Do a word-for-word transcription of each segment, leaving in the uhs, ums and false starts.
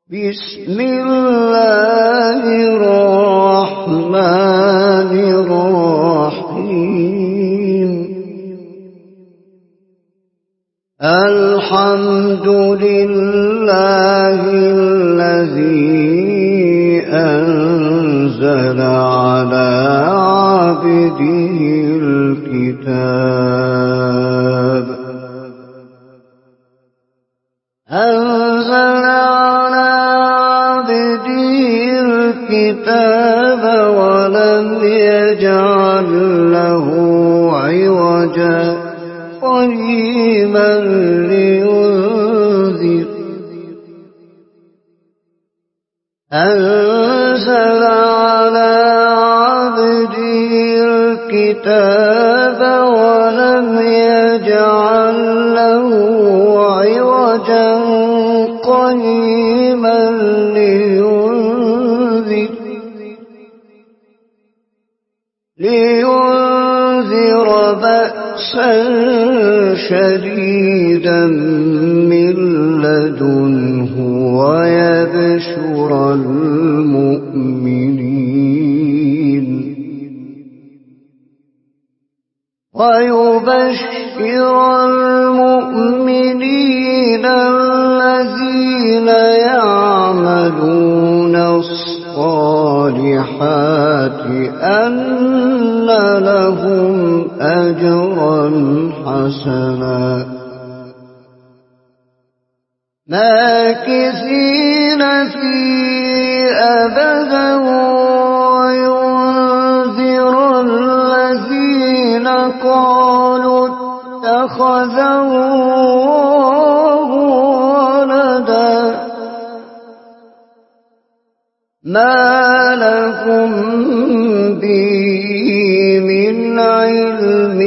بسم الله الرحمن الرحيم. الحمد لله الذي أنزل على عبده الكتاب أنزل على عبده الكتاب ولم يجعل له عوجا قيما لينذر أنزل على عبده الكتاب ولم يجعل له عوجا قيما لينذر لينذر بأسا شديدا من لدنه ويبشر المؤمنين ويبشر المؤمنين الذين يعملون الصالحات أن لهم أجرا حسنا ماكثين فيه أبدا وينذر الذين قالوا اتخذ الله ولدا ما لهم به من علم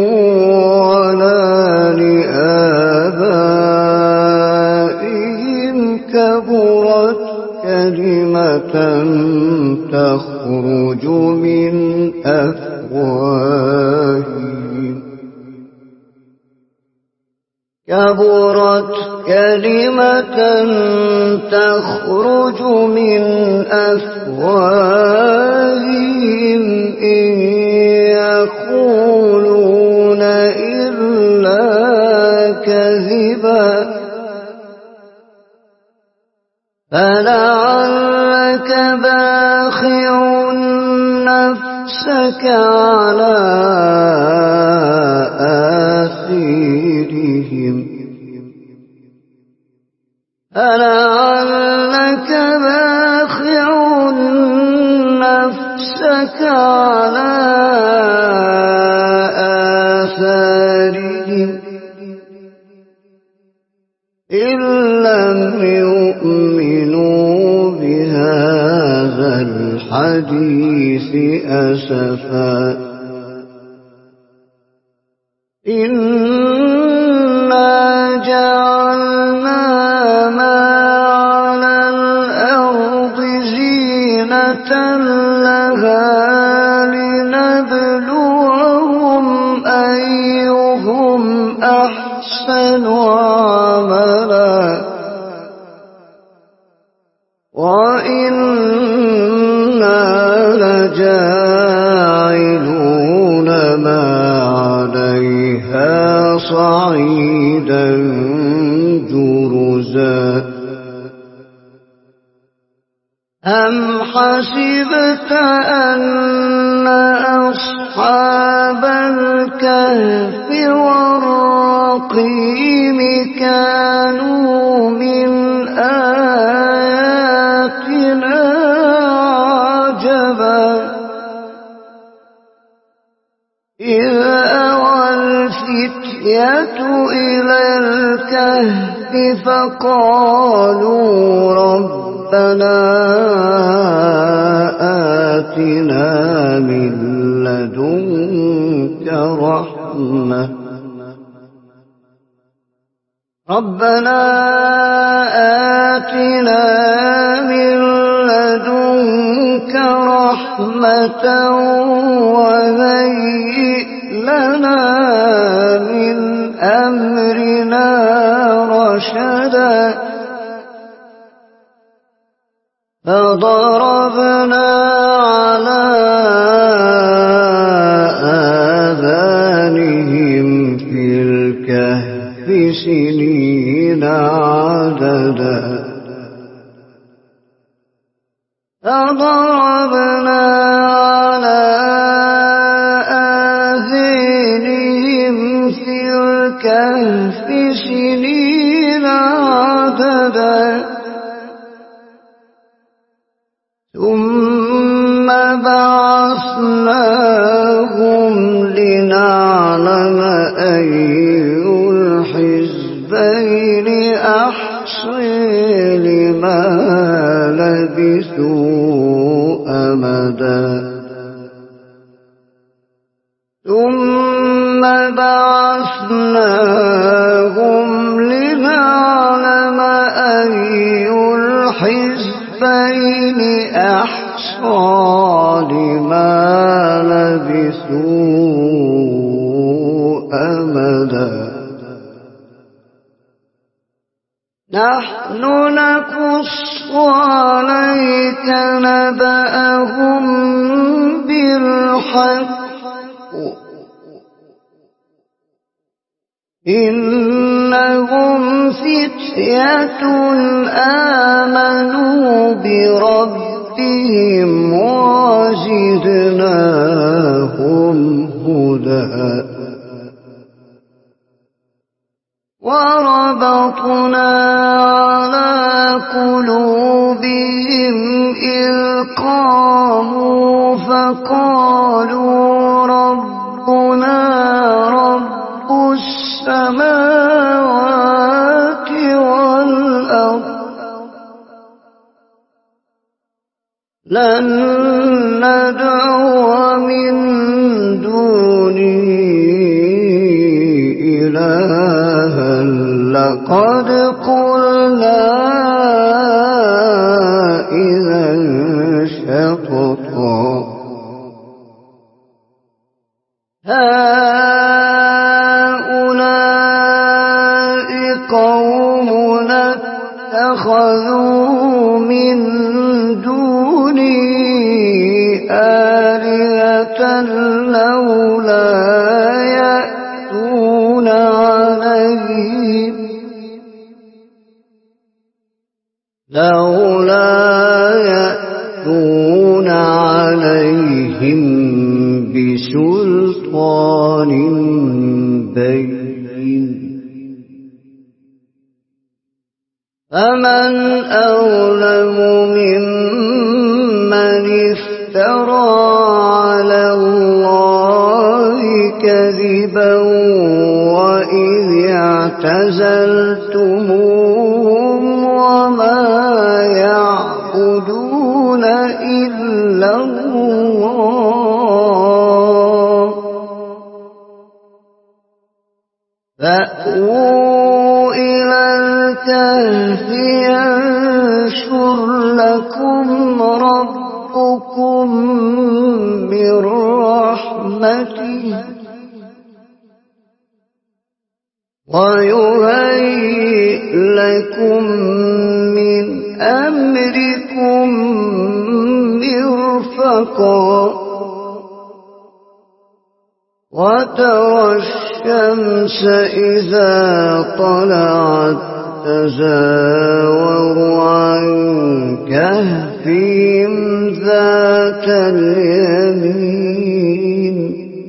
ولا لآبائهم كبرت كلمة تخرج من أفواههم كبرت كلمة تخرج من أفواههم إن يقولون إلا كذبا فلعلك باخع نفسك على آثارهم فلعلك باخع نفسك على آثارهم إن لم يؤمنوا بهذا الحديث أسفا إنا جعلنا ما على الأرض زينة لها لنبلوهم أيهم أحسن عملا وإنا لجاعلون ما عليها صعيدا جرزا أم حسبت أن أصحاب الكهف والرقيم كانوا من آياتنا عجبا إذ أوى الفتية إلى الكهف فقالوا ربنا آتنا من لدنك رحمة ربنا آتنا من لدنك رحمة وهيئ لنا من أمرنا رشدا فضربنا على آذانهم في الكهف سنين عددا فضربنا على آذانهم في الكهف سنين عددا ثم بعثناهم لنعلم أي الحزبين أحصي لما لبثوا أمدا ثم بعثناهم لنعلم أي الحزبين أحصى لما لبثوا أمدا نحن نقص عليك نبأهم بالحق إنهم فتية آمنوا بربهم وزدناهم هدى وربطنا على قلوبهم إذ قاموا فقالوا ربنا رب السماوات والأرض لن ندعو من دونه إلها لقد قلنا إذا شططا هؤلاء قومنا اتخذوا من دوني آلهة لولا يأتون عليهم لولا يأتون عليهم بسلطان بين فمن أظلم ممن افترى على الله كذبا وإذ اعتزلتموهم وما يعبدون إلا الله فأووا إلى الكهف ينشر لكم ربكم من رحمته ويهيئ لكم من أمركم مرفقا وترى الشمس إذا طلعت تزاور عن كهفهم ذات اليمين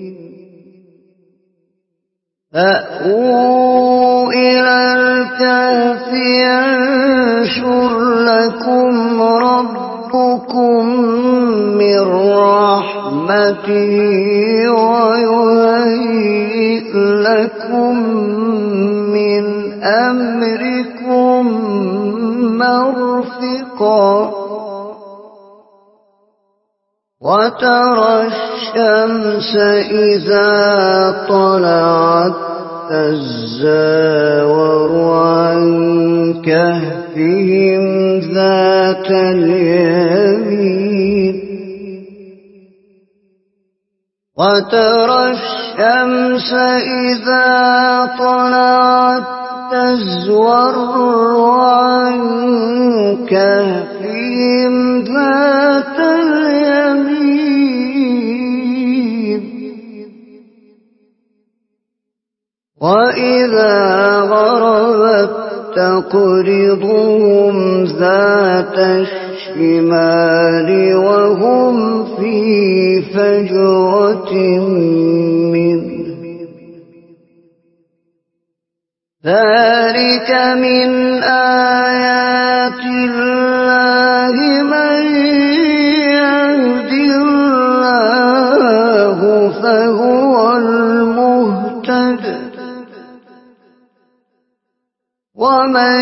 فأووا إلى الكهف ينشر لكم ربكم من رحمته ويهيئ لكم من أمركم مرفقا وترى الشمس إذا طلعت تزاور عن كهفهم ذات اليمين وترى الشمس إذا طلعت تزور عن كهفهم ذات اليمين وإذا غربت تقرضهم ذات الشمال وهم في فجوة منه ذلك من آيات الله من يهد الله فهو المهتد ومن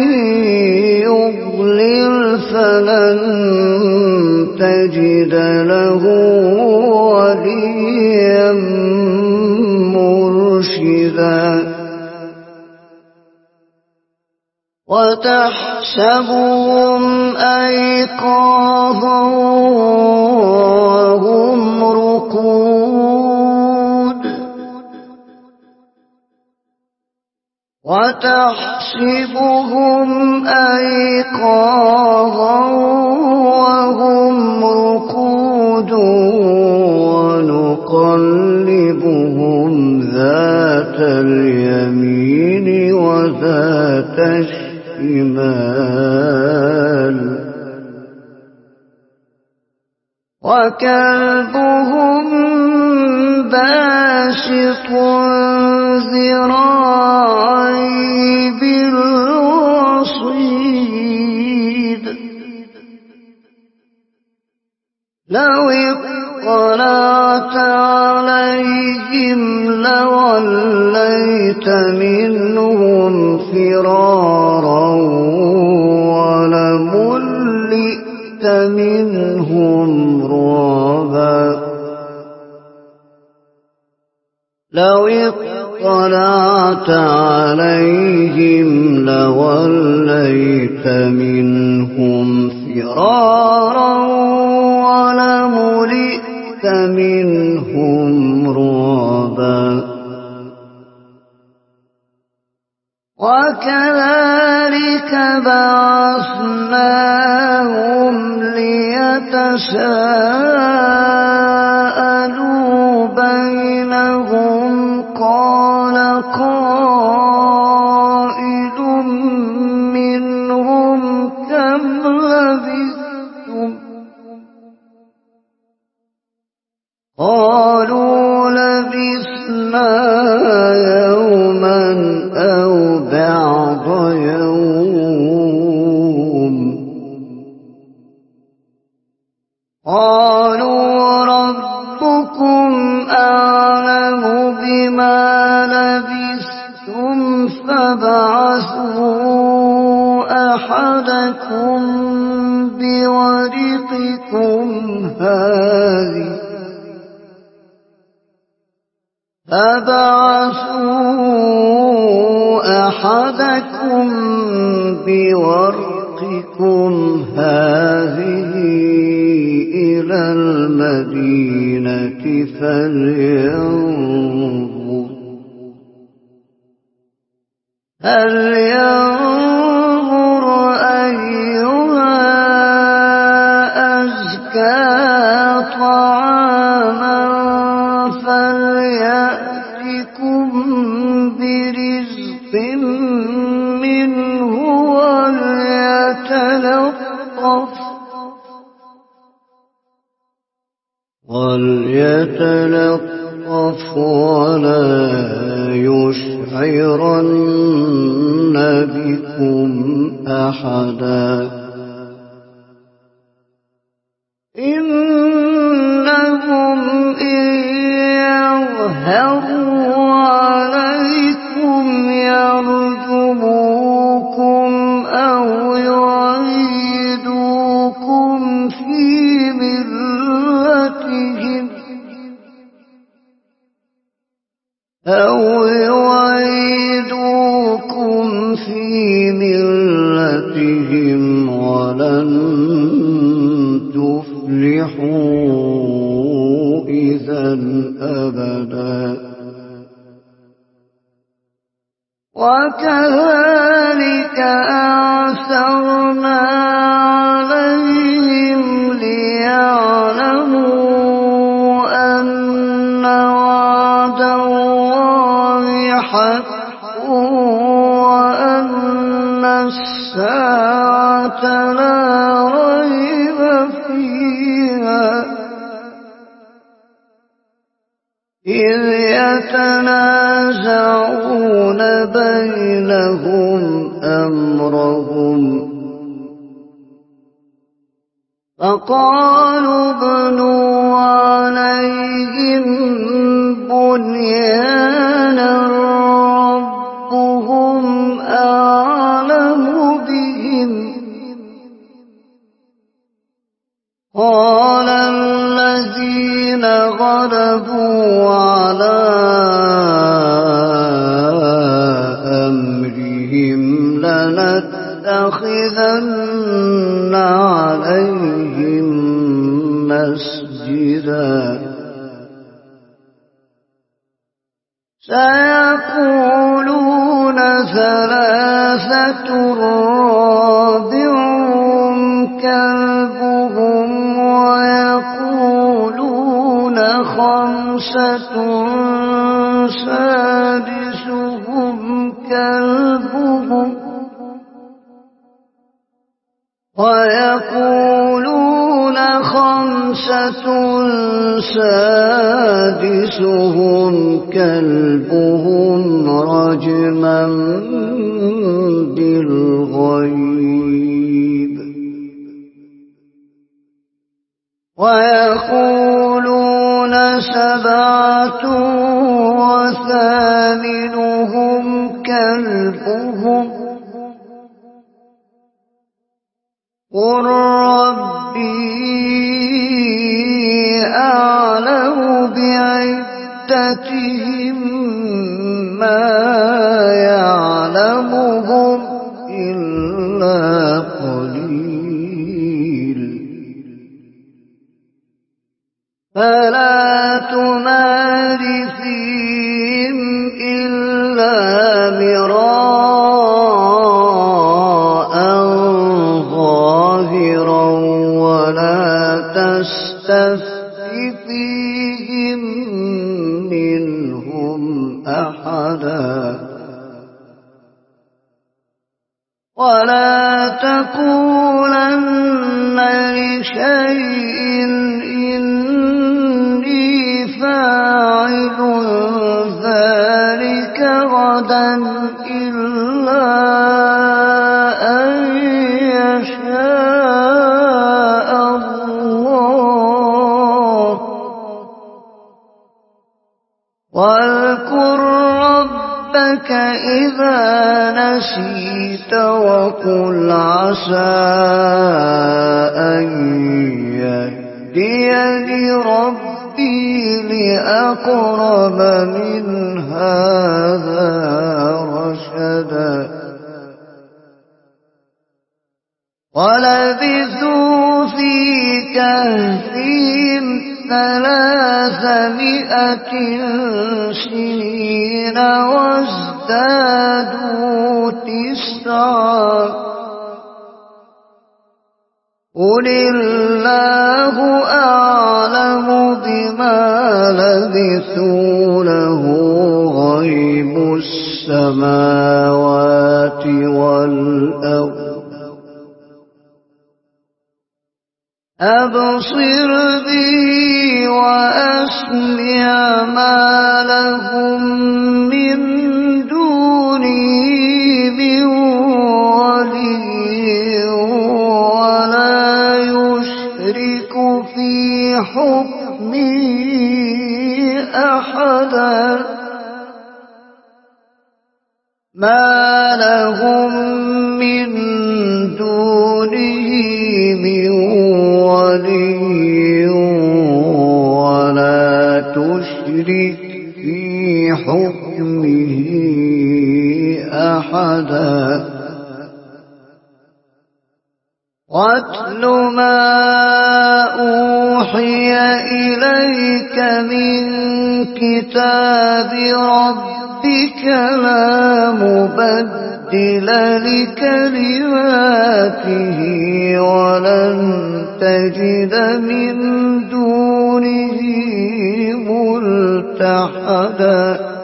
يضلل فلن تجد له وليا مرشدا وتحسبهم أيقاظا وهم رقود وتحسبهم أيقاظا وهم رقود ونقلبهم ذات اليمين وذات الشمال وكلبهم باسط ذراعيه بالوصيد لو اطلعت عليهم لوليت منهم فرارا ولملئت منهم رعبا لو اطلعت عليهم لوليت منهم فرارا ولملئت منهم رعبا وكذلك بعثناهم ليتساءلوا بينهم قال قائل منهم كم لبثتم قالوا لبثنا يوما أو بعض يوم قالوا ربكم أعلم بما لبثتم فابعثوا أحدكم بورقكم هذه فابعثوا أحدكم بورقكم هذه إلى المدينة فلينظر هل ينظر أيها أزكى طعاما فليأتكم برزق منه وليتلطف وليتلطف ولا يشعرن بكم أحدا إنهم إن يظهروا عليكم يرجموكم أو يعيدوكم في ملتهم أو يعيدوكم في ملتهم ولن تفلحوا إذا أبدا وكذلك أعثرنا عليهم ليعلموا أن وعد الله حق وأن الساعة لا ريب فيها إذ يتنازعون بينهم أمرهم فقالوا ابنوا عليهم بنيانا ربهم أعلم بهم قال الذين غلبوا على أمرهم لنتخذن عليهم مسجدا سيقولون ثلاثة رابعهم كلبهم ويقولون خمسة سادسهم كلبهم ويقولون خمسة سادسهم كلبهم رجما بالغيب ويقولون سبعة وثامنهم كلبهم قل ربي أعلم بعدتهم ما يعلمهم إلا قليل فلا تمار فيهم إلا مراء ظاهرا ولا تستفت فيهم منهم أحدا ولا تقولن لشيء إني فاعل ذلك غدا إلا أن يشاء الله واذكر ربك إذا نسيت وقل عسى أن يهديني ربي لأقرب من هذا رشدا ولبثوا في كهفهم ثلاثمائة سنين وازدادوا تسعا قل الله أعلم بما لبثوا له غيب السماوات والأرض أبصر بي وأسمع ما لهم من دوني من ولي ولا يشرك في حكمه أحدا ما لهم من دونه من ولي ولا تشرك في حكمه أحدا واتل ما أوحي إليك من كتاب ربك ربك لا مبدل لكلماته ولن تجد من دونه ملتحدا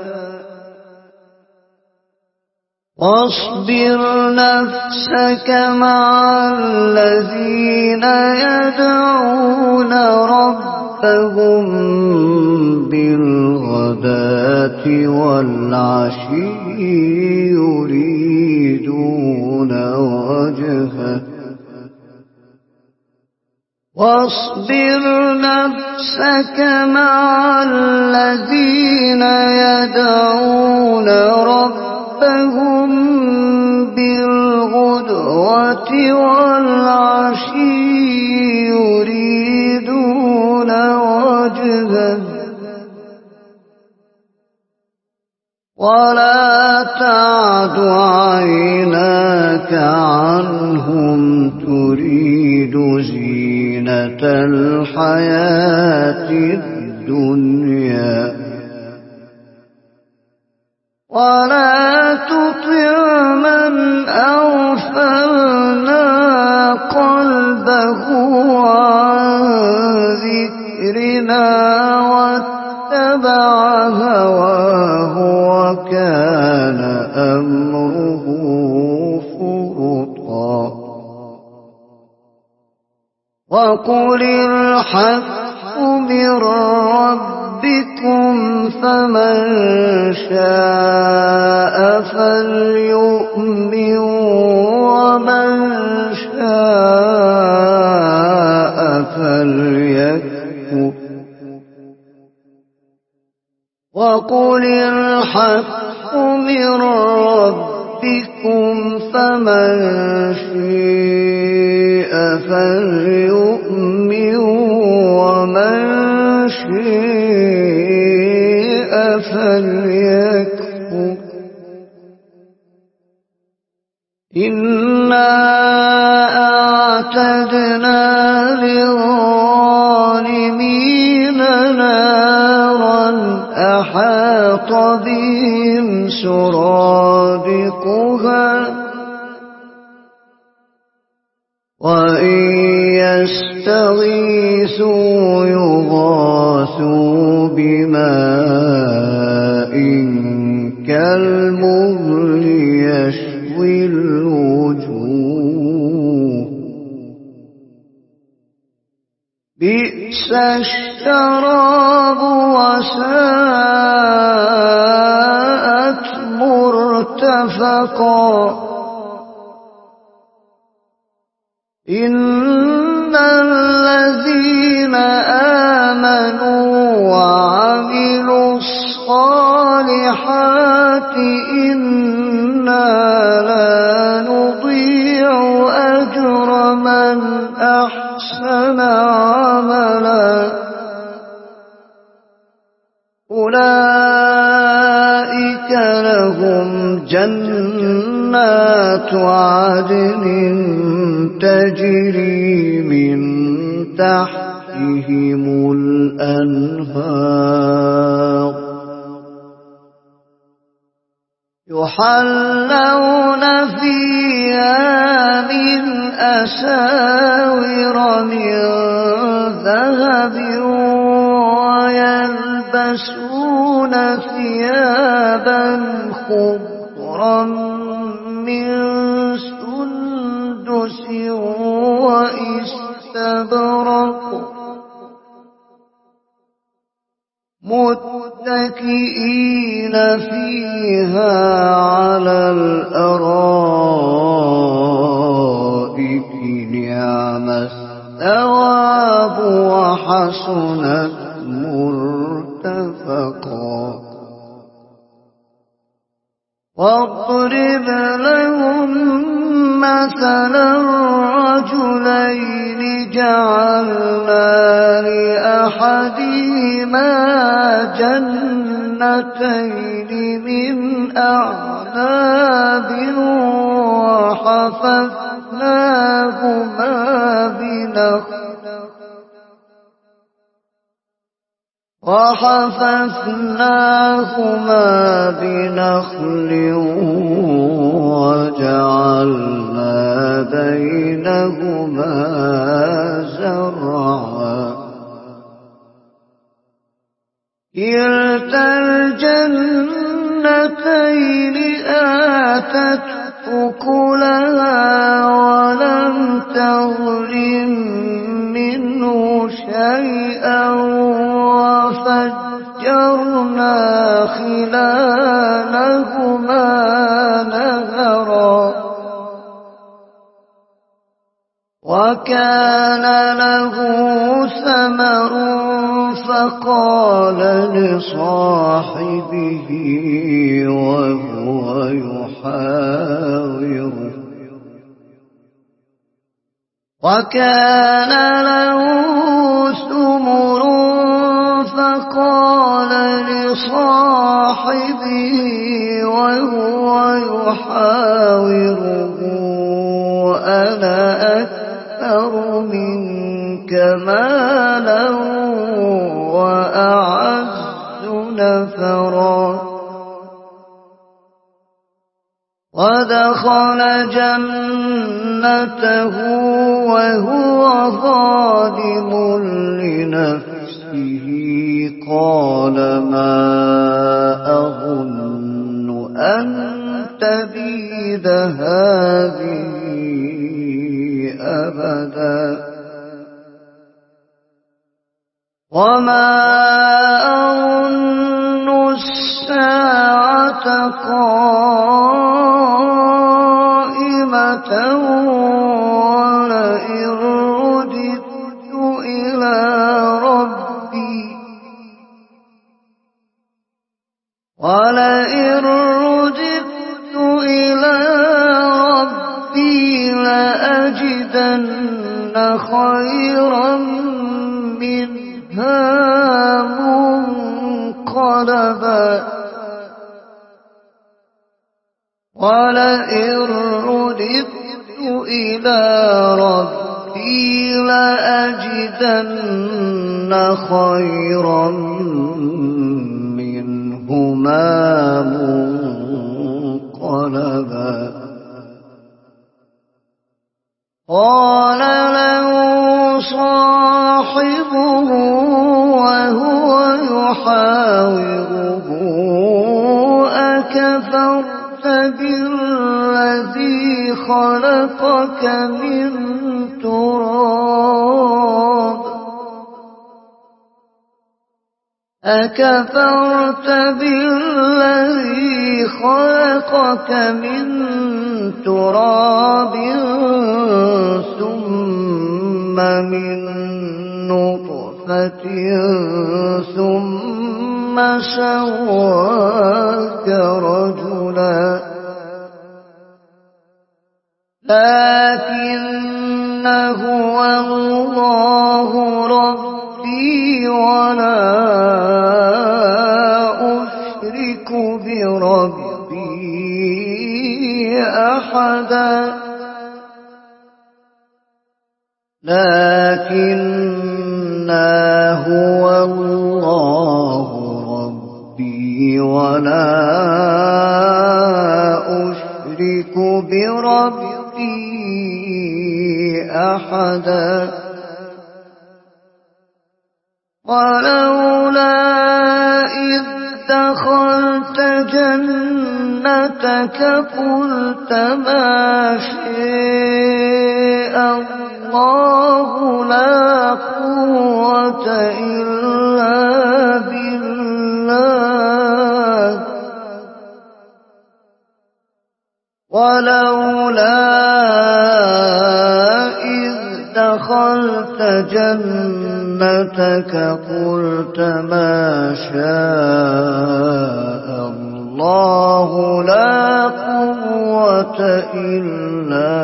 واصبر نفسك مع الذين يدعون ربهم بالغداة والعشي يريدون وجهه واصبر نفسك مع الذين يدعون ربهم بالغدوة والعشي يريدون وجهه ولا تعد عيناك عنهم تريد زينة الحياة الدنيا ولا تطع من أغفلنا قلبه عن ذكرنا واتبع هواه وكان أمره فرطا وقل الحق من ربكم فمن شاء فليؤمن ومن شاء فليكفر وقل الحق من ربكم فمن شاء فليؤمن ومن شاء فليكفر إنا أعتدنا للظالمين نارا أحاط بهم سرادقها وإن يستغيثوا يغاثوا بماء كالمهل يشوي الوجوه بئس الشراب وساءت مرتفقا إن الذين آمنوا وعملوا الصالحات إنا لا نضيع أجر من أحسن عملا أولئك لهم جنات عدن تجري من تحتهم الأنهار يحلون فيها من أساور من ذهب ويلبسون ثيابا خضرا من سندس واستبرق متكئين فيها على الأرائك نعم الثواب وحسنت مرتفقا واضرب لهم مثلا رجلين جعلنا لأحدهما جنتين من أعناب وحففناهما بنخل وحففناهما بنخل وجعلنا بينهما زرعا كلتا الجنتين آتت أكلها ولم تظلم منه شيئا وفجرنا خلالهما نهرا وكان له ثمر فقال لصاحبه وهو يحاوره وكان له ثمر فقال لصاحبه وهو يحاوره أنا أكثر منك مالا وأعز نفرا ودخل جنته وهو ظالم لنفسه قال ما أظن أن تبيد هذه أبدا وما أظن الساعة قائمة ولئن رددت إلى ربي ولئن رددت إلى ربي لأجدن خيرا منها منقلبا ولئن رددت إلى ربي لأجدن خيرا منهما منقلبا قال له صاحبه وهو يحاوره أكفرت بالذي خلقك من تراب أكفرت بالذي خلقك من تراب ثم من نطفة ثم سواك رجلا لكن هو الله ربي ولا أشرك بربي أحدا لكن هو الله ربي ولا أشرك بربي أحدا ولولا إذ دخلت جنتك قلت ما شاء الله لا قوة إلا بالله ولولا إذ دخلت جنتك قلت ما شاء الله لا قوة إلا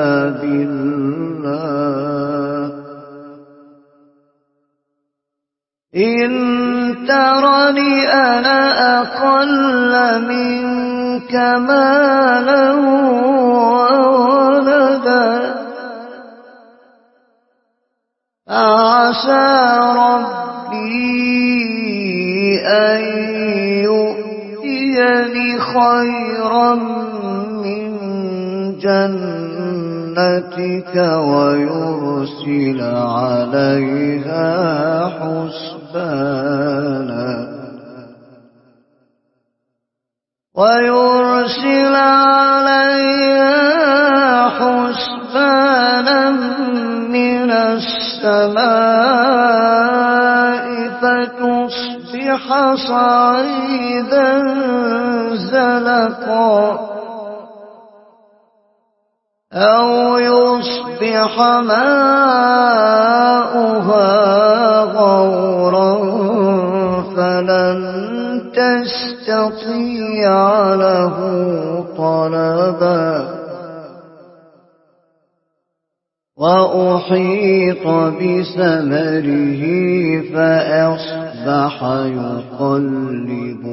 بالله إن ترني أنا أقل منك مالا وولدا فعسى ربي أن يؤتيني خيرا من جنتك ويرسل عليها حسبانا ويرسل عليها حسبانا من السماء فتصبح صعيدا زلقا أو يصبح ماؤها غورا فلن تستطيع له طلبا وأحيط بثمره فأصبح يقلب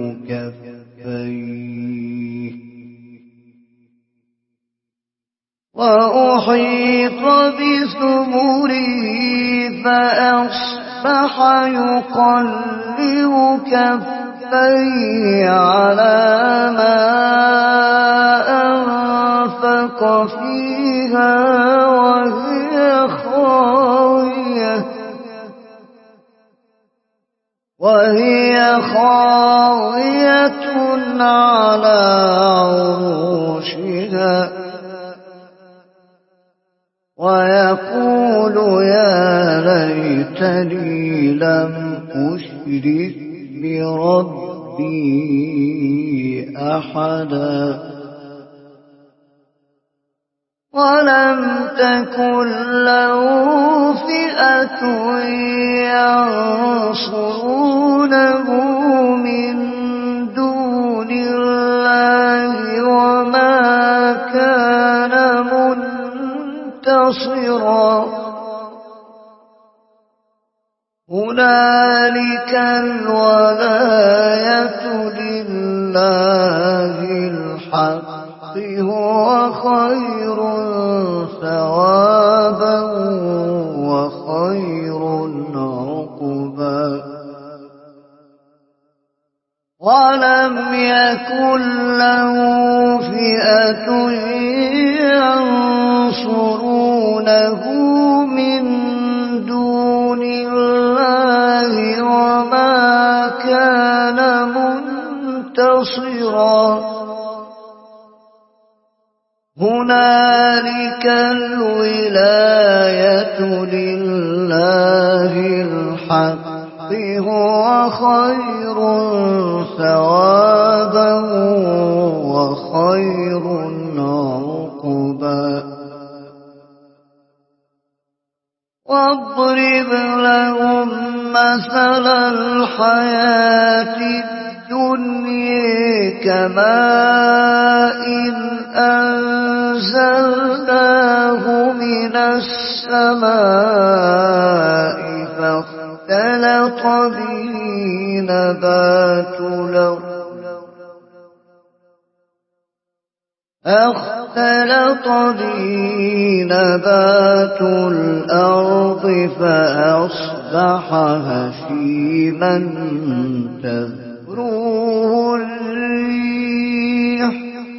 كفيه وأحيط بثمره فأصبح يقلب كفيه على ما أنفق فيها وهي خاوية وهي خاوية على عروشها ويقول يا ليتني لم أشرك بربي أحدا ولم تكن له فئة ينصرونه من دون الله وما كان منتصرا هنالك الولاية لله الحق هو خير ثوابا وخير عقبا ولم يكن له فئة ينصرونه من دون الله وما كان منتصرا هنالك الولاية لله الحق هو خير ثوابا وخير عقبا واضرب لهم مثل الحياة الدنيا كماء أنزلناه من السماء فاختلط به نبات الأرض اختلط به نبات الأرض فأصبح هشيما تذروه الريح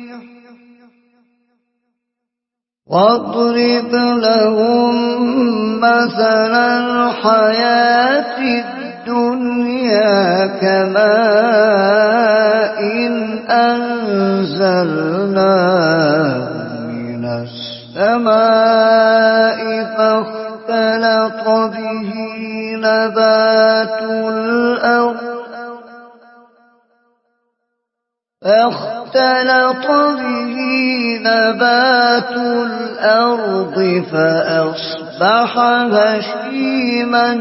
واضرب لهم مثل الحياة الدنيا كماء أنزلناه من السماء فاختلط به نبات الأرض فاختلط به نبات الأرض فأصبح هشيما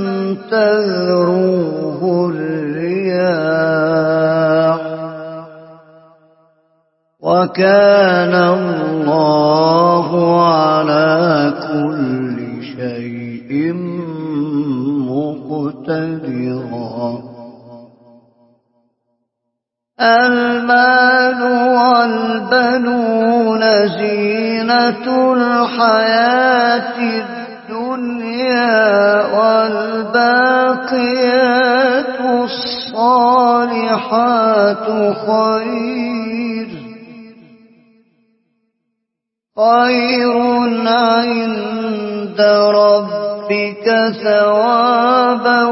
تذروه الرياح وكان الله على كل شيء مقتدرا المال والبنون زينة الحياة الدنيا والباقيات الصالحات الصالحات خير خير عند ربك ثوابا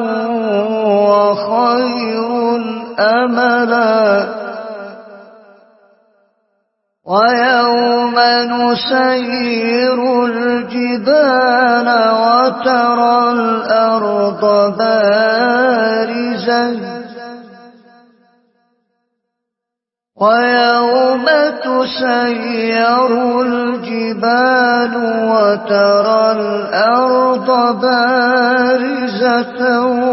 وخير أملا ويوم نسير الجبال وترى الأرض بارزة ويوم تسير الجبال وترى الأرض بارزة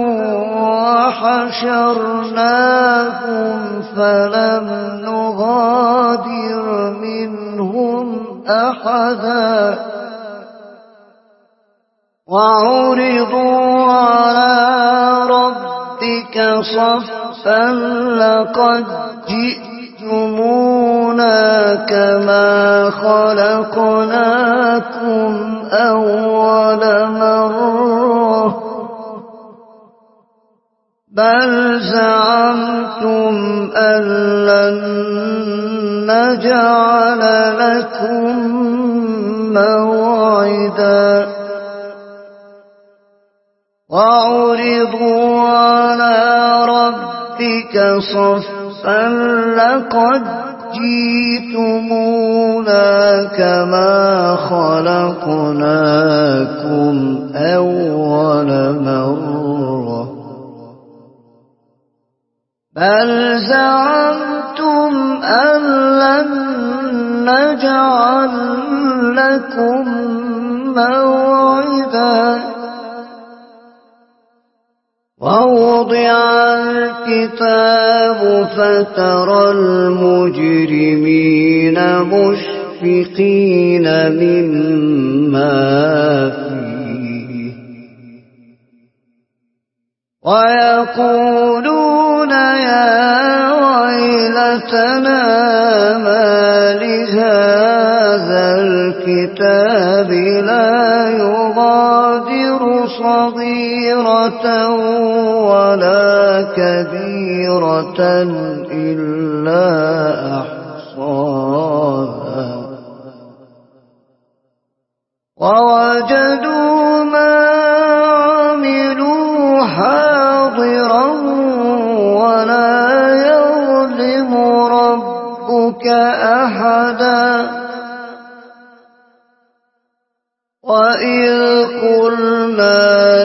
وحشرناهم فلم نغادر منهم أحدا وعرضوا على ربك صفا لقد جئتمونا كما خلقناكم أول مرة بل زعمتم أن لن نجعل لكم موعدا وعرضوا على ربك صفا لقد جئتمونا كما خلقناكم أول مرة بل زعمتم أن لن نجعل لكم موعدا ووضع الكتاب فترى المجرمين مشفقين مما فيه ويقولون يا ويلتنا ما لهذا الكتاب لا يغادر صغيرة ولا كبيرة إلا أحصاها ووجدوا ما عملوا حاضرا ولا يظلم ربك أحدا وإذ قلنا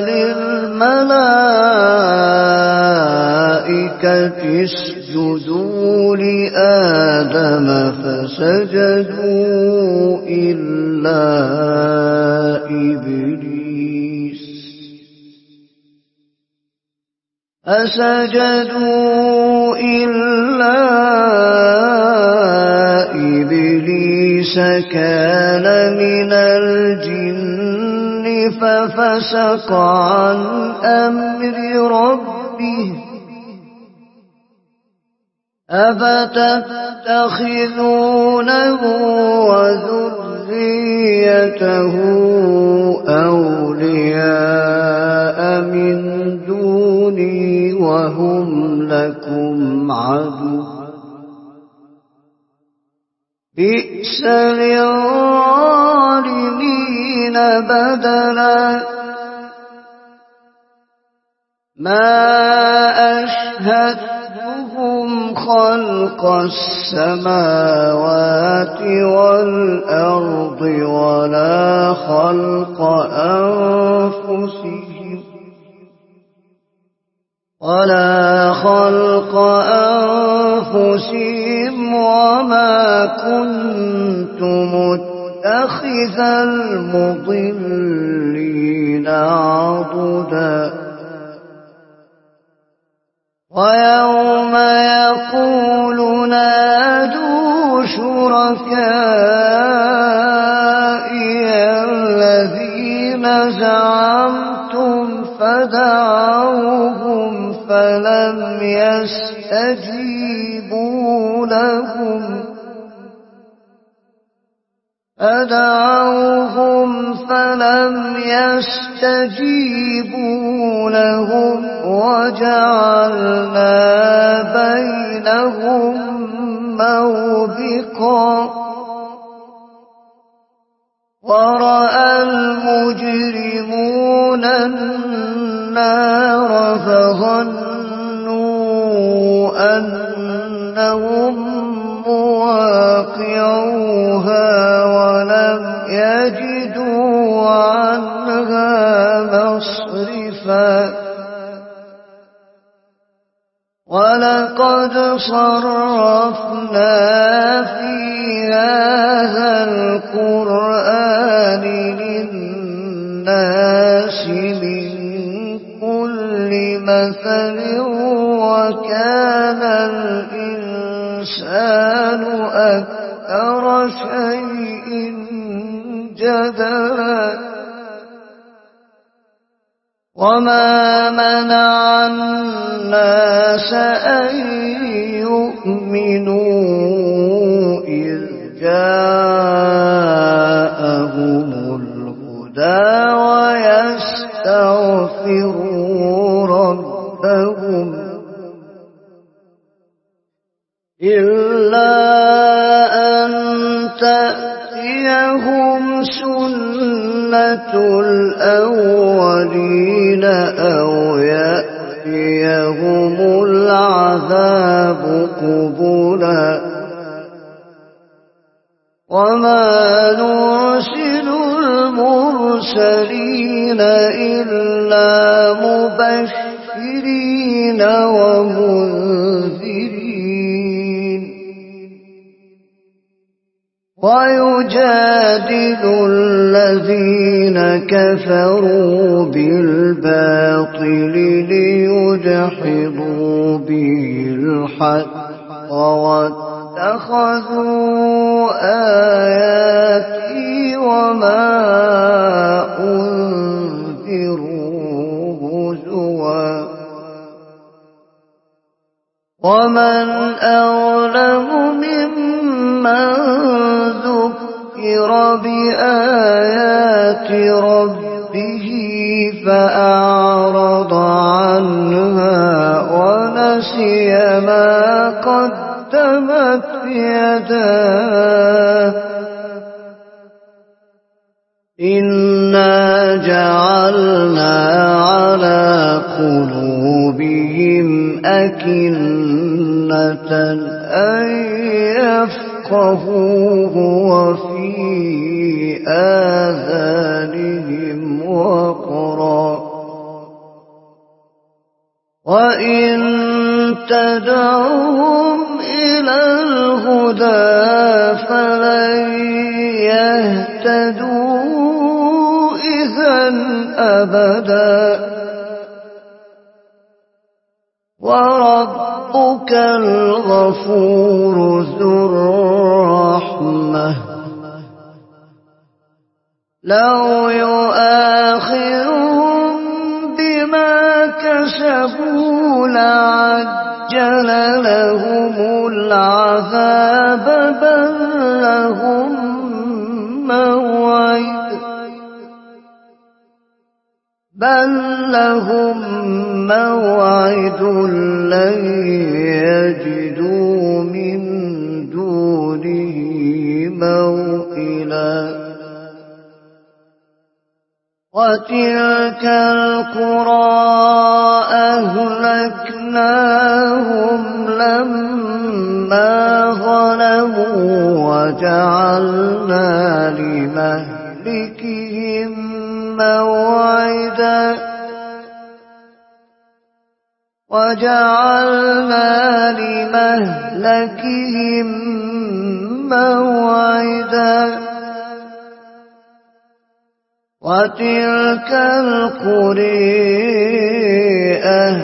للملائكة اسجدوا لآدم فسجدوا إلا إبليس فسجدوا إلا إبليس كان من الجن ففسق عن أمر ربه أفتتخذونه وذريته أولياء من دوني وهم لكم عدو بئس للظالمين بدلا ما أشهدتهم خلق السماوات والأرض ولا خلق أنفسهم ولا خلق أنفسهم وما كنت متخذ المضلين عضدا ويوم يقول نادوا شركائي الذين زعمتم فدعوهم فلم يستجيبوا لهم فدعوهم فلم يستجيبوا لهم وجعلنا بينهم موبقا ورأى المجرمون النار فظنوا أنهم مواقعوها ولم يجدوا عنها مصرفا ولقد صرفنا في هذا القرآن للناس من كل مثل وكان الإنسان أكثر شيء جدلا وما منع الناس أن يؤمنوا إذ جاءهم الهدى ويستغفروا ربهم إلا أن تأتيهم سنة الأولين أو يأتيهم العذاب قبلا وما نرسل المرسلين إلا مبشرين ومنذرين ويجادل الذين كفروا بالباطل ليدحضوا به الحق واتخذوا آياتي وما أنذروا هزوا ومن أظلم ممن ذكر بآيات ربه فأعرض عنها ونسي ما قدمت يداه إنا جعلنا على قلوبهم أكنة أن يفقهوه وفي آذانهم وقرا وإن تدعوهم إلى الهدى فلن يهتدوا إذا أبدا وربك الغفور ذو الرحمة لو يؤاخذهم بما كسبوا لعجل لهم العذاب بل لهم موعد بل لهم موعد لن يجدوا من دونه موئلا وتلك القرى أهلكناهم لما ظلموا وجعلنا لمهلكهم موعدا وجعلنا لمهلكهم موعدا وتلك القرى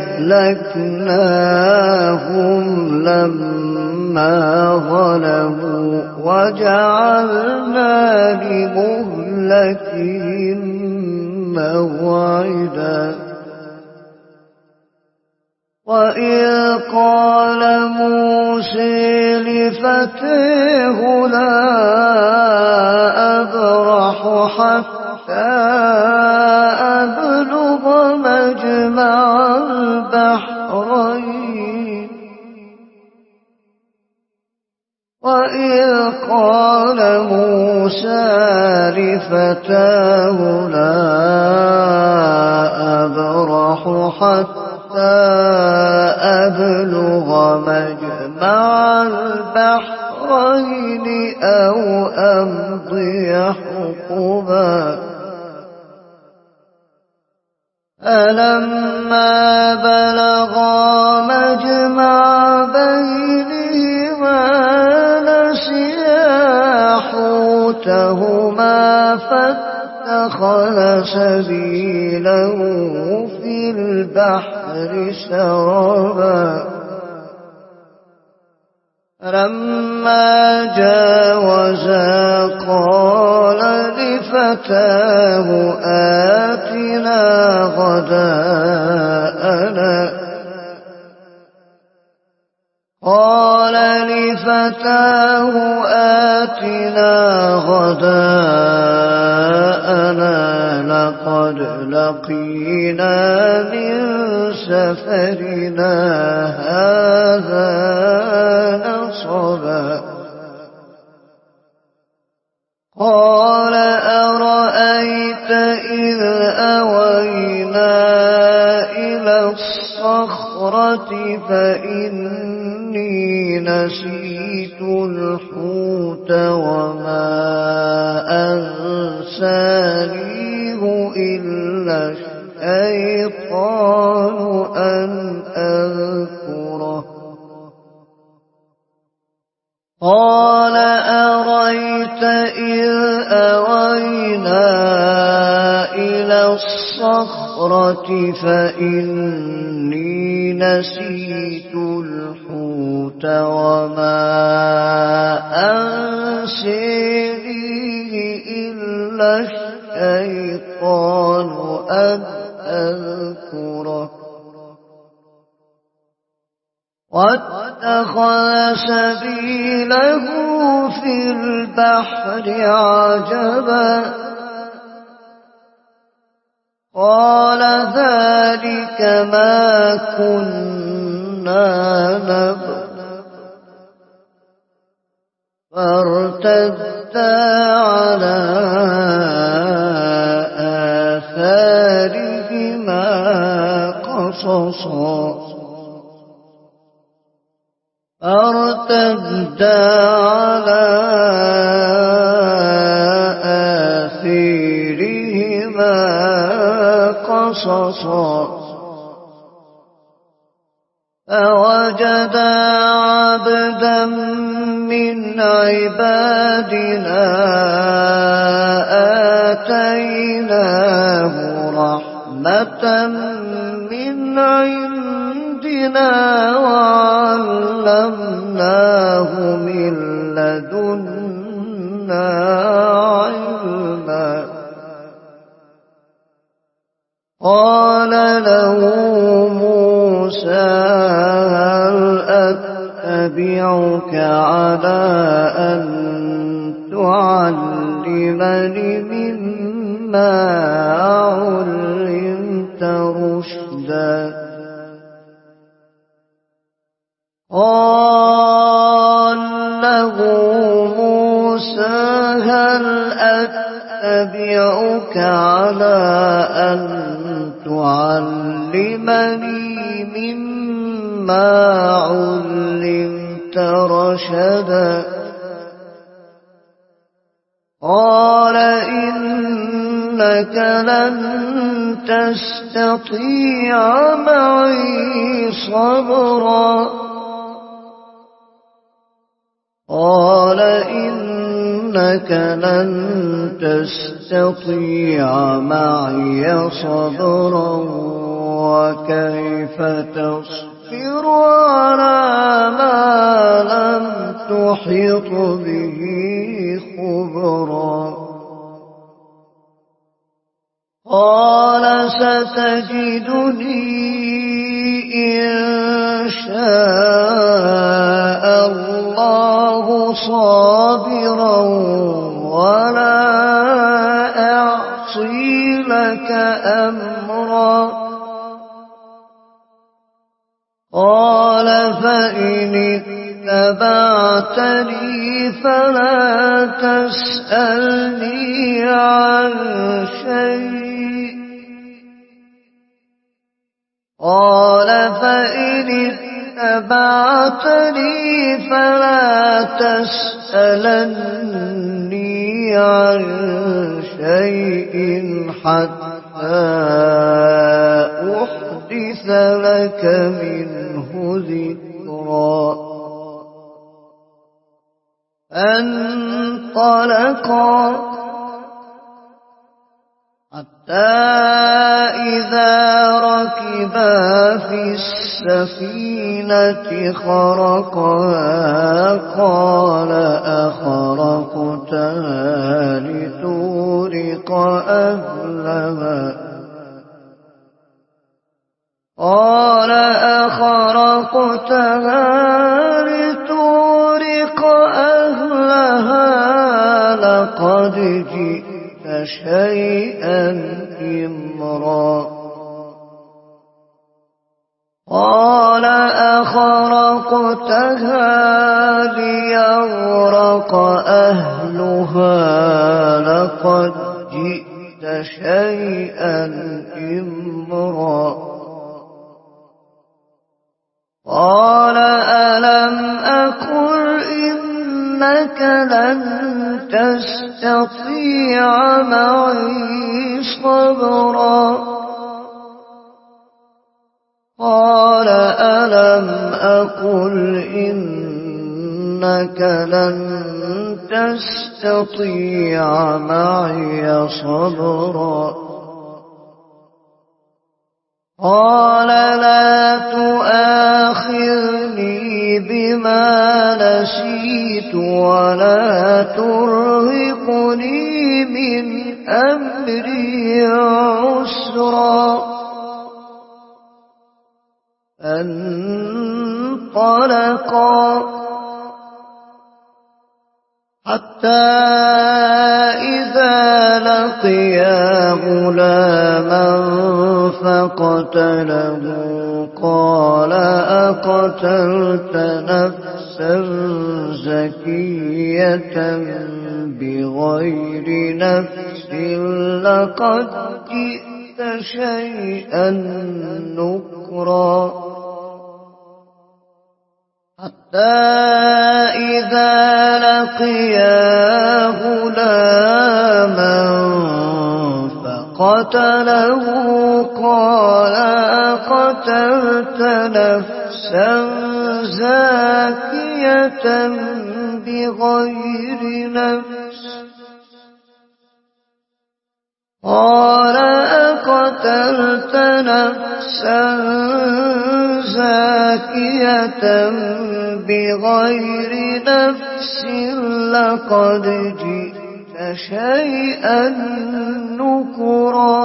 أهلكناهم لما ظلموا وجعلنا لمهلكهم موعدا وإذ قال موسى لفتاه لا أبرح حتى أبلغ مجمع البحرين وإذ قال موسى لفتاه لا أبرح حتى أبلغ مجمع البحرين أو أمضي حقبا فلما بلغا مجمع بينهما نسيا حوتهما فاتخذ سبيله في البحر سربا فلما جاوزا قال لفتاه آتنا غداءنا قال لفتاه آتنا غداءنا لقد لقينا من سفرنا هذا نصبا قال أرأيت إذ أوينا إلى الصخرة فإني نسيت الحوت وما أنسانيه إلا الشيطان أن أذكره قال أرأيت إذ أوينا إلى الصخرة فإني نسيت الحوت وما أنسانيه إلا الشيطان أن أذكره واتخذ سبيله في البحر عجبا قال ذلك ما كنا نبغي فارتدا على آثارهما قصصا فارتدا على آثارهما قصصا فوجدا عبدا من عبادنا آتيناه رحمة من عندنا وعلمناه من لدنا علما قال له موسى هل أتبعك على أن تعلمني مما علمت رشدا قال له موسى هل أتبعك على أن تعلمني مما علمت رشدا قال إنك لن تستطيع معي صبرا قال إنك لن تستطيع معي صبرا وكيف تصبر على ما لم تحط به خبرا قال ستجدني إن شاء الله صابرا ولا أعصي لك أمرا قال فإن اتبعتني فلا تسألني عن شيء قال فإن اتبعتني فلا تسألني عن شيء حتى أحدث لك منه ذكرا فانطلقا حتى إذا ركبا في السفينة خرقها قال أخرقتها لتغرق أهلها قال أخرقتها لتغرق أهلها لقد جئت شيئا إمرا قال أخرقتها ليغرق أهلها لقد جئت شيئا إمرا قال ألم أقل إنك لن تستطيع معي صبرا قال ألم أقل إنك لن تستطيع معي صبرا قال لا تؤاخذني بما نسيت ولا ترهقني من أمري عسرا فانطلقا حتى إذا لقيا غلاما فقتله قال أقتلت نفسا زكية بغير نفس لقد جئت شيئا نكرا حتى إذا لقيا غلاما فقتله قال أقتلت نفسا زاكية بغير نفس قال أقتلت نفسا زاكية بغير نفس لقد جئت شيئا نكرا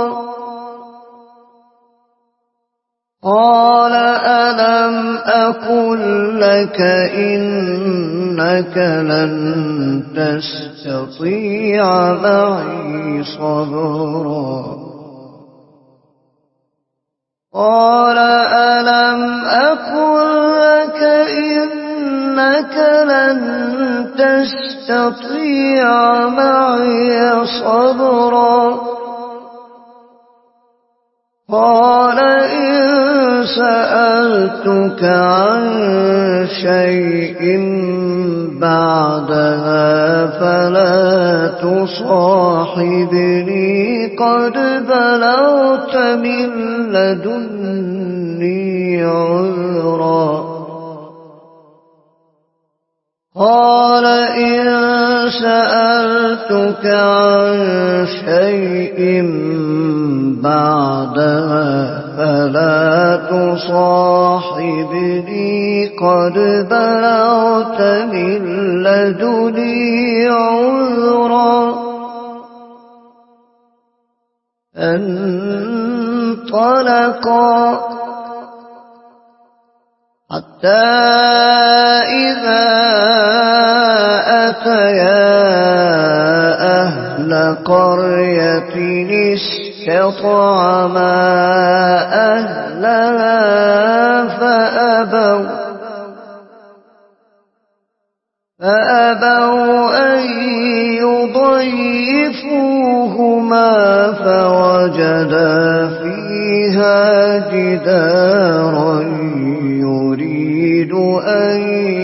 قال ألم أقل لك إنك لن تستطيع معي صبرا قال ألم أقل لك إنك لن تستطيع معي صبرا قال إن سألتك عن شيء بعدها فلا تصاحبني قد بلغت من لدني عذرا قال إن سألتك عن شيء بعدها فلا تصاحبني قد بلغت من لدني عذرا انطلقا حتى إذا أتيا أهل قرية استطعما أهلها فأبوا فأبوا أن يضيفوهما فوجدا فيها جدارا يريد أن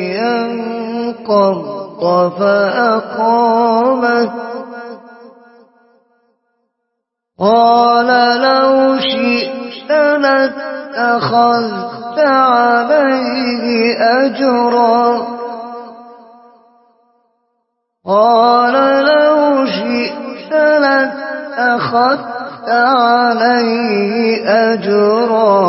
ينقض فأقامه قال لو شئت لاتخذت عليه أجرا قال لو شئت لاتخذت عليه أجرا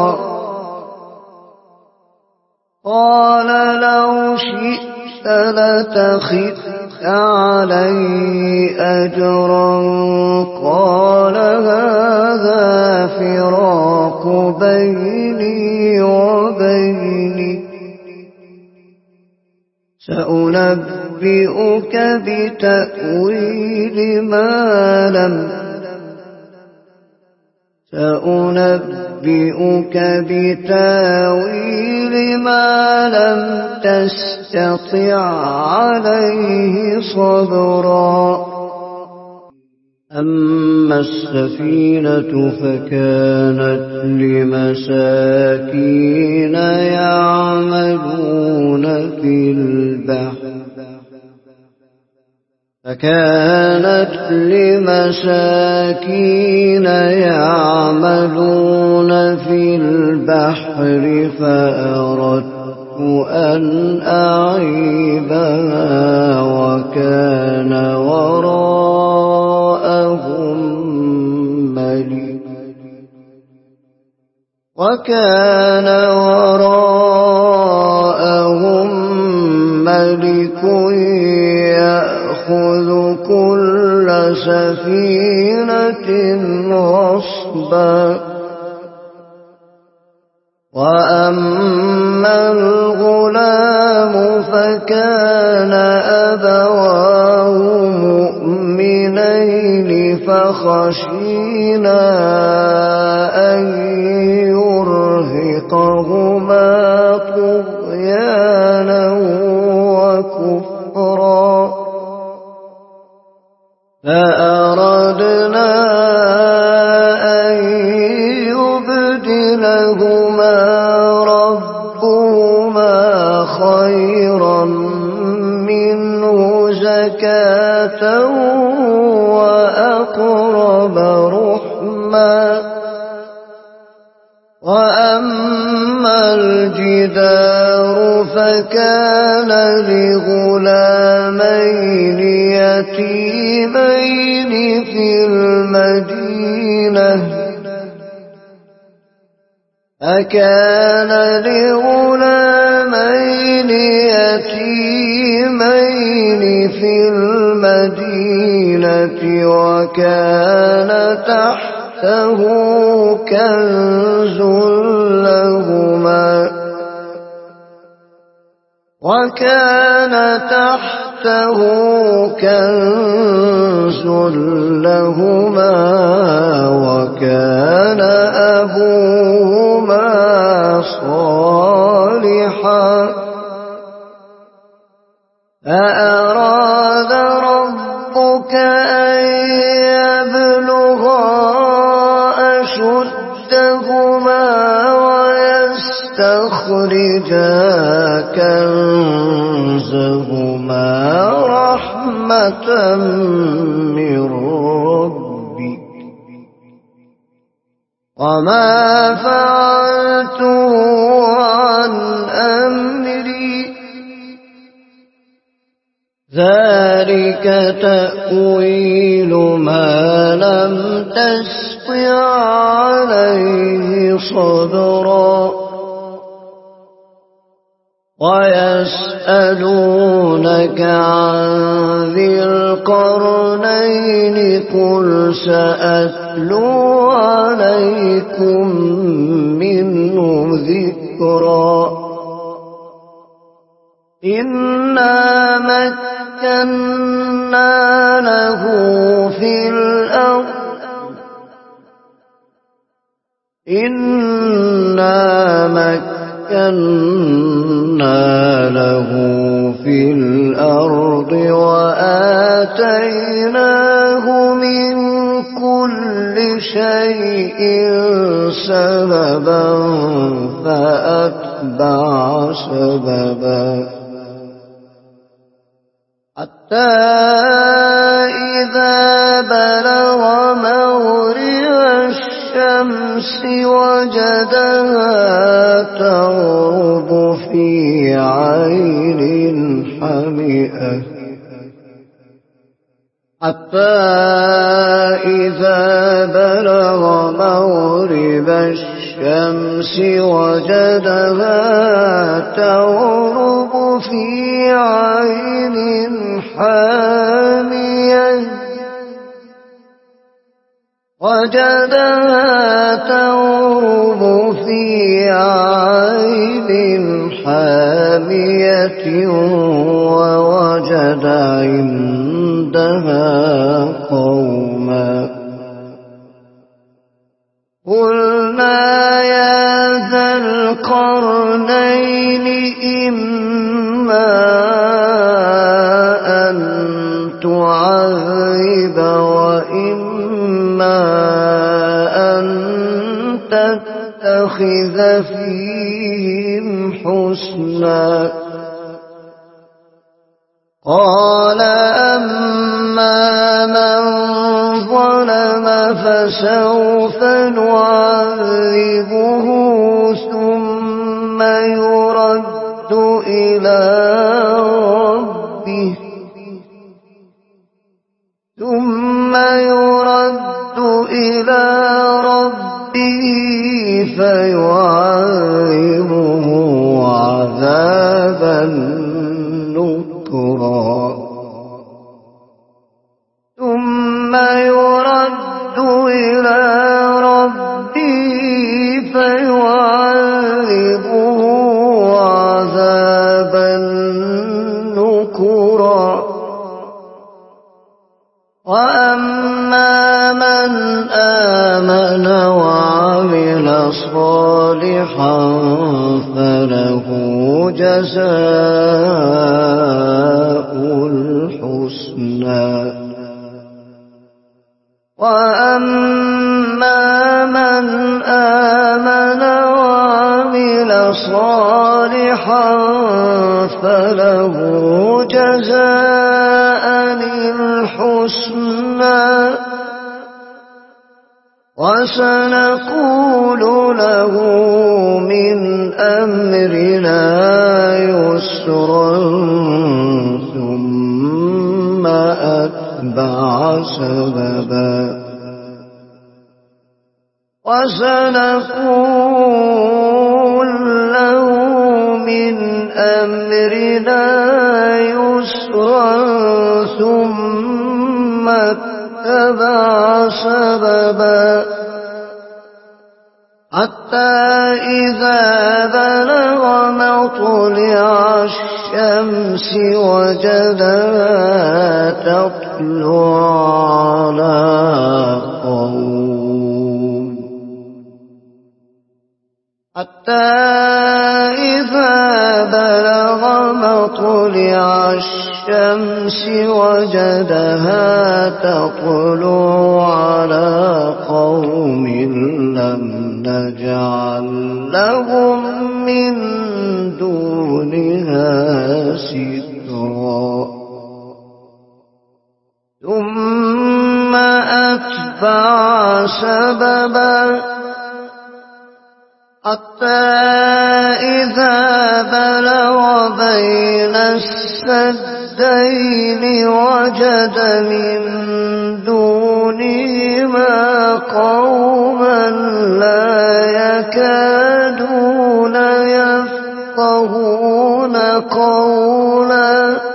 قال لو شئت لاتخذت عليه أجرا قال هذا فراق بيني وبينك سأنبئك بتأويل ما لم سأنبئك بتأويل ما لم تستطع عليه صبرا أما السفينة فكانت لمساكين يعملون في البحر فكانت لمساكين يعملون في البحر فأردت أن أعيبها وكان وراءهم ملك وكان وراءهم ملك يأخذ كل سفينة غصبا وأما الغلام فكان أبواه مؤمنين فخشينا أن يرهقهما طغيانا وكفرا فأردنا أن يبدلهما ربهما خيرا منه زكاة وأقرب رحما وأما الجدار فكان لغلامين يتيمين في المدينة أكان لغلامين يتيمين في المدينة وكان تحته كنز لهما وكان تحته كنز لهما وكان أبوهما صالحا فأراد ربك أن يبلغا أشدهما ويستخرجا كنزهما رحمة من ربك وما فعلته عن أمري ذلك تأويل ما لم تستطع عليه صبرا ويسألونك عن ذي القرنين قل سأتلو عليكم منه ذكرا إنا مكنا له في الأرض إنا مكنا له في الأرض وآتيناه من كل شيء سببا فأتبع سببا حتى إذا بلغ مغرب الشمس وجدها تغرب في عين حمئة حتى إذا بلغ مغرب الشمس وجدها تغرب في عين حامية وجدها تغرب في عين حامية ووجد عندها قوما قلنا يا ذا القرنين إما أن تعذب وإما أن تتخذ فيهم حسنا قال أما من ظلم فسوف نعذبه ثم يرد إلى ربه ثم يرد إلى ربه فيعذبه عذابا نكرا ثم يرد إلى ربه فيعذبه عذابا نكرا وأما من آمن وعمل صالحا فله جزاء الحسنى وأما من آمن وعمل صالحا فله جزاء الحسنى وسنقول له من أمرنا يسرا ثم أتبع سببا وسنقول له من أمرنا يسرا ثم اتبع سببا حتى إذا بلغ مطلع الشمس وجدها تطلع على قوم حتى إذا بلغ مطلع الشمس وجدها تطلع على قوم لم نجعل لهم من دونها سترا ثم أتبع سببا حتى إذا بلغ بين السدين وجد من دونهما قوما لا يكادون يفقهون قولا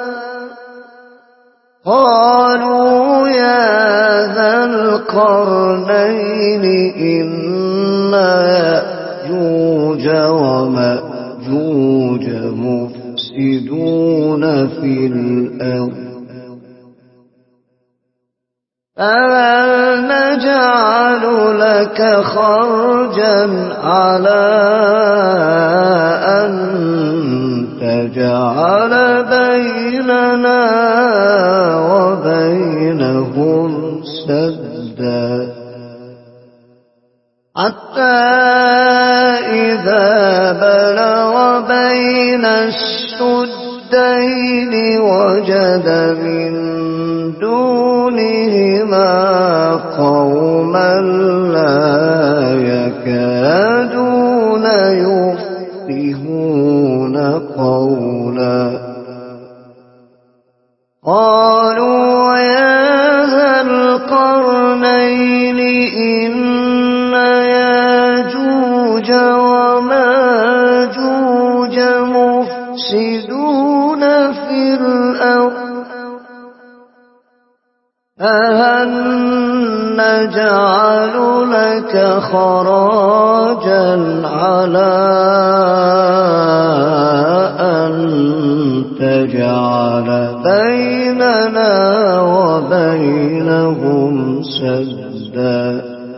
قالوا يا ذا القرنين إن يأجوج ومأجوج مفسدون في الأرض فهل نجعل لك خرجا على أن تجعل بيننا وبينهم سدا حتى إذا بلغ بين السدين وجد من دونهما قوما لا يكادون يفقهون قولا قالوا يا ذا القرنين إن ياجوج وماجوج مفسدون في الأرض فهل نجعل لك خراجا على أن تجعل بيننا وبينهم سدا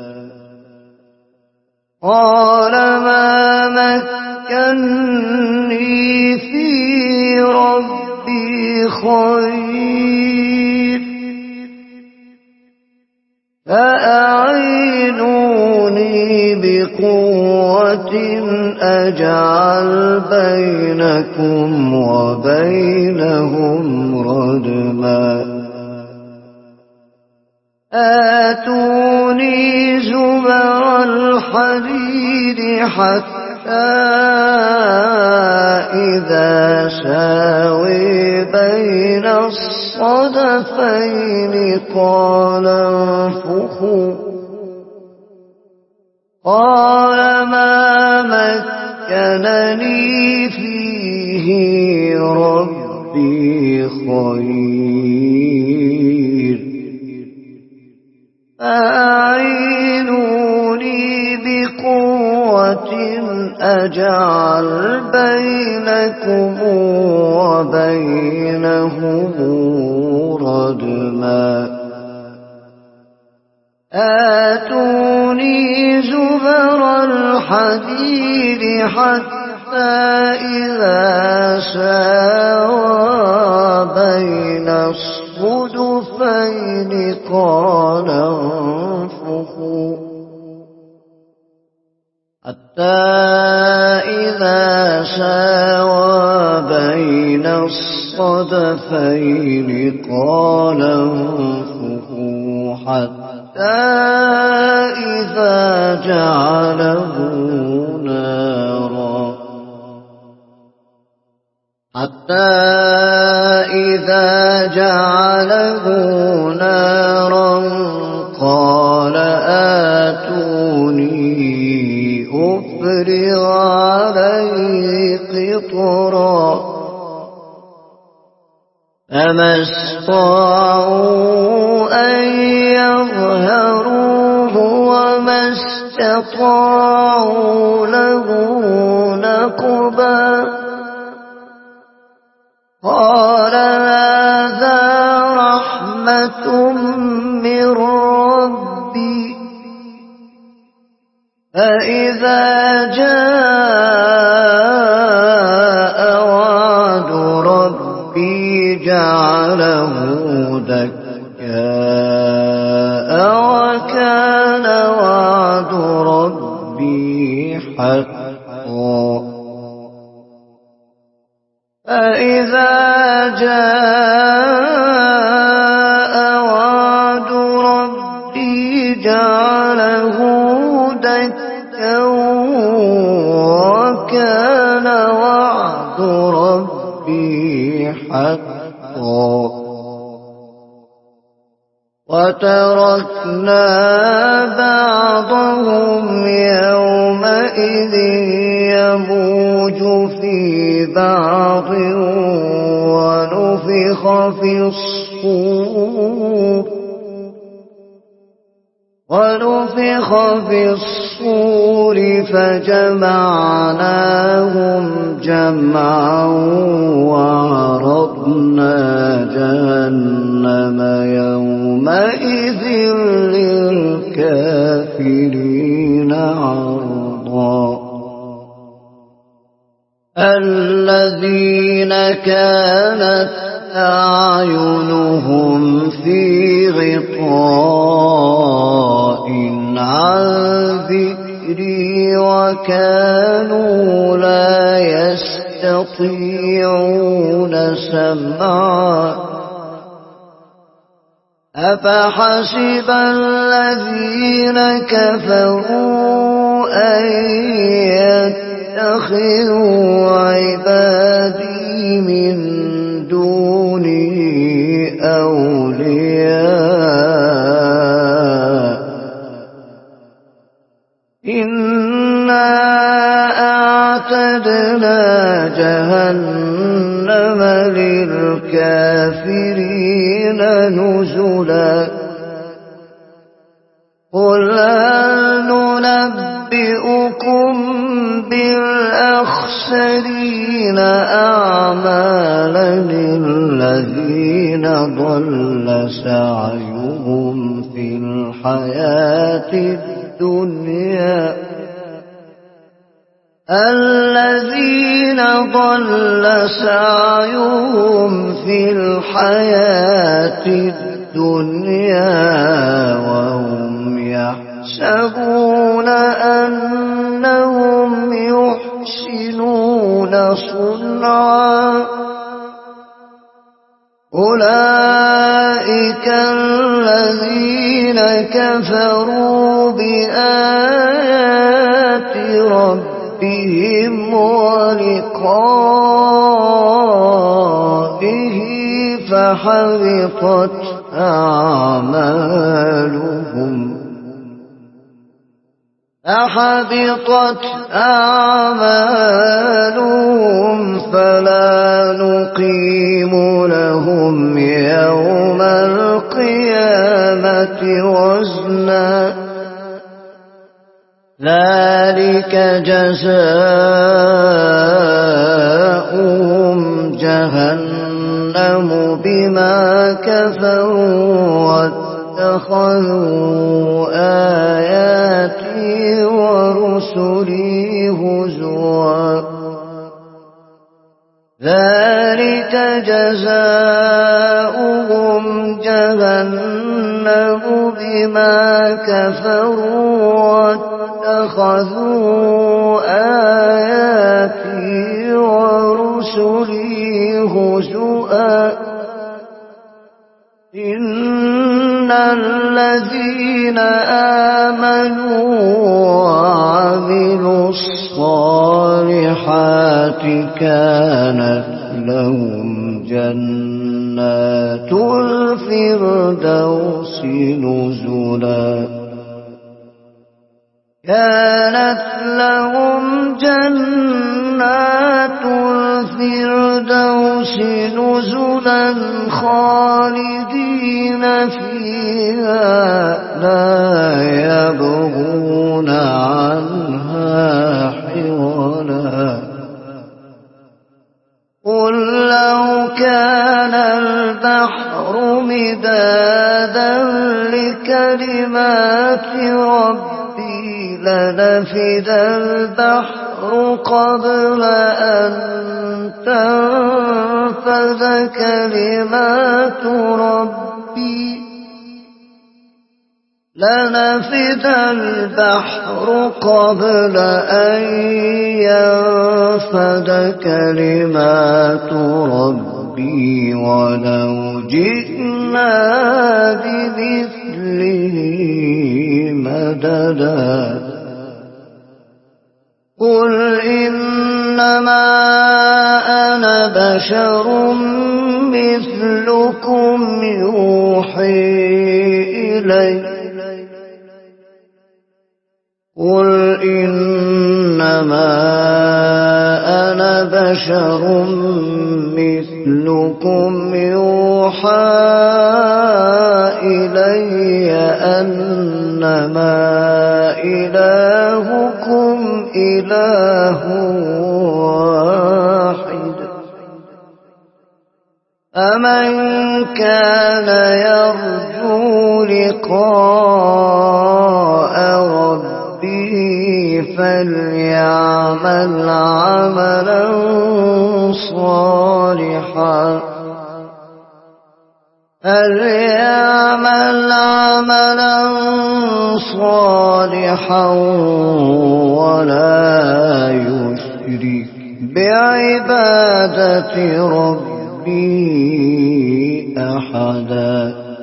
قال ما مكني في ربي خير فأعينوني بقوة أجعل بينكم وبينهم ردما آتوني زبر الحديد حتى إذا ساوي بين الصدفين قال انفخوا قال ما مكنني فيه ربي خير فأعينوني بقوة أجعل بينكم وبينهم ردما آتوني زبر الحديد حتى إذا ساوى بين الصدفين قال انفخوا حتى إذا ساوى بين الصدفين قال انفخوا حتى إذا جعله نارا حتى إذا جعله نارا قال آتوني أفرغ عليه قطرا فما استطاعوا أن يظهروه وما استطاعوا له نقبا قال هذا رحمة من ربي فإذا جاء وعد ربي جعله دكاء وكان وعد ربي حقا فإذا جاء وعد ربي جعله دكا وكان وعد ربي حقا وتركنا بعضهم يومئذ يموج في بعض ونفخ في الصور ونفخ في الصور الزبور فجمعناهم جمعا وعرضنا جهنم يومئذ للكافرين عرضا الذين كانت أعينهم في غطاء عن ذكري وكانوا لا يستطيعون سمعا أفحسب الذين كفروا أن يتخذوا عبادي من دونه أولياء إنا أعتدنا جهنم للكافرين نزلا قل هل ننبئكم بالأخسرين أعمالا الذين ضل سعيهم في الحياة الدنيا الذين ضل سعيهم في الحياة الدنيا وهم يحسبون أنهم يحسنون صنعا أولئك الذين كفروا بآيات ربهم ولقائه فحبطت أعمالهم أحبطت أعمالهم فلا نقيم لهم يوم القيامة وزنا ذلك جزاؤهم جهنم بما كفروا واتخذوا آياتي ورسلي هزوا ذلك جزاؤهم جهنم بما كفروا واتخذوا آياتي ورسلي هزوا إن الذين آمنوا وعملوا الصالحات كانت لهم جنات الفردوس نزلا كانت لهم جنات الفردوس نزلا خالدين فيها لا يبغون عنها حولا قل لو كان البحر مدادا لكلمات ربي لنفد البحر قبل أن تنفذ كلمات ربي لنفد البحر قبل أن ينفد كلمات ربي ولو جئنا بمثله مددا قل إنما أنا بشر مثلكم يوحي إلي قل إنما أنا بشر مثلكم يوحى إلي أنما إلهكم إله واحد أمن كان يرجو لقاء ربه فليعمل عملا صالحا فليعمل عملا صالحا ولا يشرك بعبادة ربه أحدا.